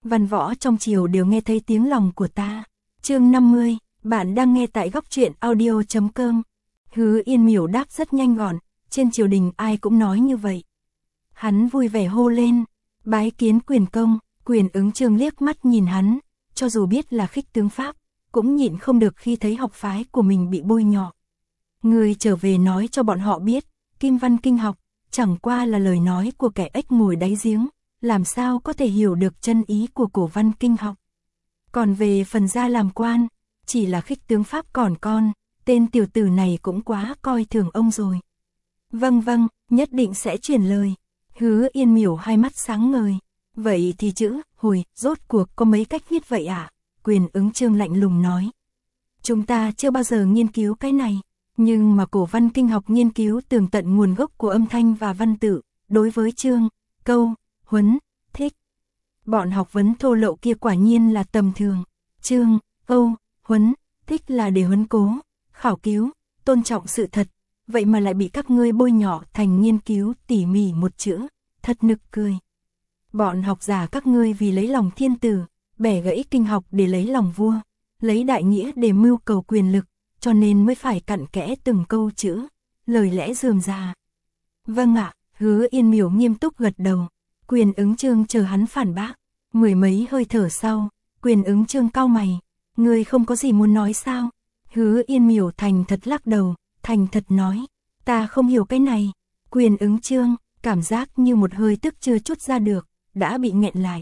văn võ trong triều đều nghe thấy tiếng lòng của ta. Chương 50, bạn đang nghe tại góc truyện audio.com. Hứa Yên Miểu đáp rất nhanh gọn, trên triều đình ai cũng nói như vậy. Hắn vui vẻ hô lên, bái kiến Quyền công. Quyền Ứng Chương liếc mắt nhìn hắn, cho dù biết là khích tướng Pháp, cũng nhịn không được khi thấy học phái của mình bị bôi nhọ. Người trở về nói cho bọn họ biết, Kim Văn Kinh học, chẳng qua là lời nói của kẻ ếch ngồi đáy giếng, làm sao có thể hiểu được chân ý của cổ văn kinh học. Còn về phần ra làm quan, chỉ là khích tướng Pháp còn con, tên tiểu tử này cũng quá coi thường ông rồi. Vâng vâng, nhất định sẽ truyền lời. Hứa Yên Miểu hai mắt sáng ngời. Vậy thì chữ, hồi, rốt cuộc có mấy cách viết vậy ạ? Quyền Ứng Chương lạnh lùng nói. Chúng ta chưa bao giờ nghiên cứu cái này, nhưng mà cổ văn kinh học nghiên cứu tường tận nguồn gốc của âm thanh và văn tự, đối với chương, câu, huấn, thích. Bọn học vấn thô lậu kia quả nhiên là tầm thường. Chương, câu, huấn, thích là để huấn cố, khảo cứu, tôn trọng sự thật, vậy mà lại bị các ngươi bôi nhọ thành nghiên cứu tỉ mỉ một chữ, thật nực cười. Bọn học giả các ngươi vì lấy lòng thiên tử, bẻ gãy kinh học để lấy lòng vua, lấy đại nghĩa để mưu cầu quyền lực, cho nên mới phải cặn kẽ từng câu chữ, lời lẽ rườm rà. Vâng ạ, Hứa Yên Miểu nghiêm túc gật đầu. Quyền Ứng Chương chờ hắn phản bác. Mười mấy hơi thở sau, Quyền Ứng Chương cau mày. Ngươi không có gì muốn nói sao? Hứa Yên Miểu thành thật lắc đầu, thành thật nói. Ta không hiểu cái này. Quyền Ứng Chương, cảm giác như một hơi tức chưa chút ra được, đã bị nghẹn lại.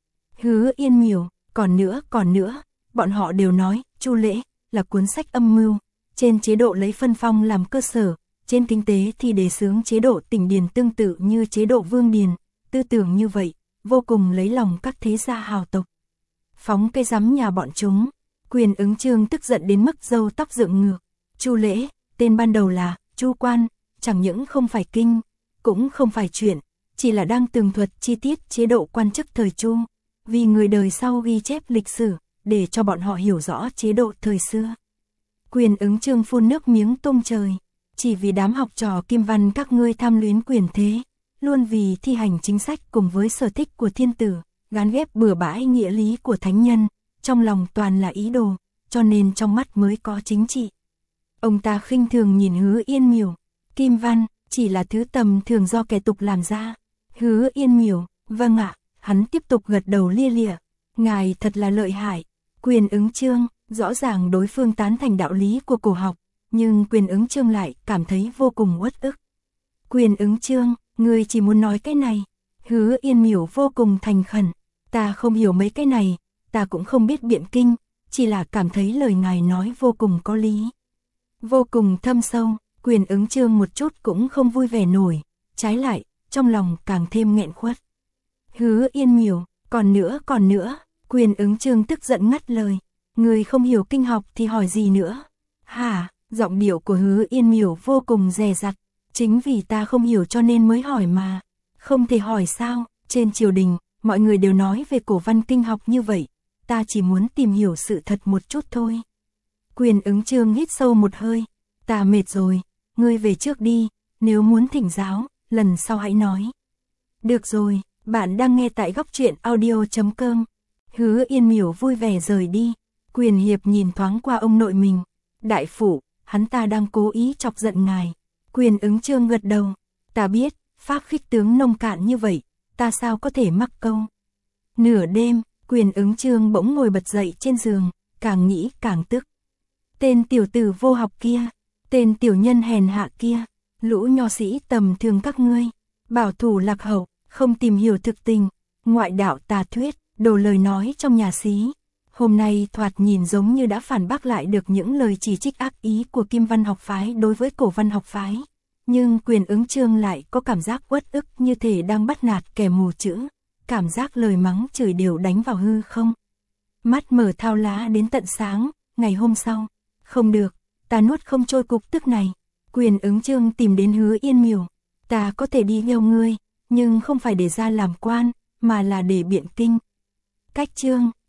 Hứa Yên Miểu, còn nữa, bọn họ đều nói, Chu Lễ là cuốn sách âm mưu, trên chế độ lấy phân phong làm cơ sở, trên kinh tế thì đề xướng chế độ Tỉnh Điền tương tự như chế độ Vương Điền, tư tưởng như vậy, vô cùng lấy lòng các thế gia hào tộc. Phóng cây rắm nhà bọn chúng. Quyền Ứng Chương tức giận đến mức râu tóc dựng ngược. Chu Lễ, tên ban đầu là Chu Quan, chẳng những không phải kinh, cũng không phải chuyện, chỉ là đang tường thuật chi tiết chế độ quan chức thời Chu, vì người đời sau ghi chép lịch sử, để cho bọn họ hiểu rõ chế độ thời xưa. Quyền Ứng Chương phun nước miếng tung trời, chỉ vì đám học trò Kim Văn các ngươi tham luyến quyền thế, luôn vì thi hành chính sách cùng với sở thích của thiên tử, gán ghép bừa bãi nghĩa lý của thánh nhân, trong lòng toàn là ý đồ, cho nên trong mắt mới có chính trị. Ông ta khinh thường nhìn Hứa Yên Miểu, Kim Văn chỉ là thứ tầm thường do kẻ tục làm ra. Hứa Yên Miểu, vâng ạ, hắn tiếp tục gật đầu lia lịa. Ngài thật là lợi hại. Quyền Ứng Chương, rõ ràng đối phương tán thành đạo lý của cổ học, nhưng Quyền Ứng Chương lại cảm thấy vô cùng uất ức. Quyền Ứng Chương, ngươi chỉ muốn nói cái này. Hứa Yên Miểu vô cùng thành khẩn. Ta không hiểu mấy cái này, ta cũng không biết biện kinh, chỉ là cảm thấy lời ngài nói vô cùng có lý. Vô cùng thâm sâu, Quyền Ứng Chương một chút cũng không vui vẻ nổi, trái lại, trong lòng càng thêm nghẹn khuất. Hứa Yên Miểu, còn nữa, Quyền Ứng Chương tức giận ngắt lời. Người không hiểu kinh học thì hỏi gì nữa? Hả? Giọng điệu của Hứa Yên Miểu vô cùng dè dặt. Chính vì ta không hiểu cho nên mới hỏi mà. Không thể hỏi sao? Trên triều đình, mọi người đều nói về cổ văn kinh học như vậy. Ta chỉ muốn tìm hiểu sự thật một chút thôi. Quyền Ứng Chương hít sâu một hơi. Ta mệt rồi, ngươi về trước đi, nếu muốn thỉnh giáo, lần sau hãy nói. Được rồi, bạn đang nghe tại góc truyện audio.com. Hứa Yên Miểu vui vẻ rời đi. Quyền Hiệp nhìn thoáng qua ông nội mình. Đại phủ, hắn ta đang cố ý chọc giận ngài. Quyền Ứng Chương gật đầu. Ta biết, phác khích tướng nông cạn như vậy, ta sao có thể mắc câu. Nửa đêm, Quyền Ứng Chương bỗng ngồi bật dậy trên giường, càng nghĩ càng tức. Tên tiểu tử vô học kia, tên tiểu nhân hèn hạ kia, lũ nho sĩ tầm thường các ngươi, bảo thủ lạc hậu, không tìm hiểu thực tình, ngoại đạo tà thuyết, đồ lời nói trong nhà xí. Hôm nay thoạt nhìn giống như đã phản bác lại được những lời chỉ trích ác ý của Kim Văn học phái đối với cổ văn học phái. Nhưng Quyền Ứng Chương lại có cảm giác uất ức như thể đang bắt nạt kẻ mù chữ, cảm giác lời mắng chửi đều đánh vào hư không. Mắt mở thao lá đến tận sáng, ngày hôm sau. Không được, ta nuốt không trôi cục tức này. Quyền Ứng Chương tìm đến Hứa Yên Miểu. Ta có thể đi theo ngươi, nhưng không phải để ra làm quan, mà là để biện kinh. Cách chương,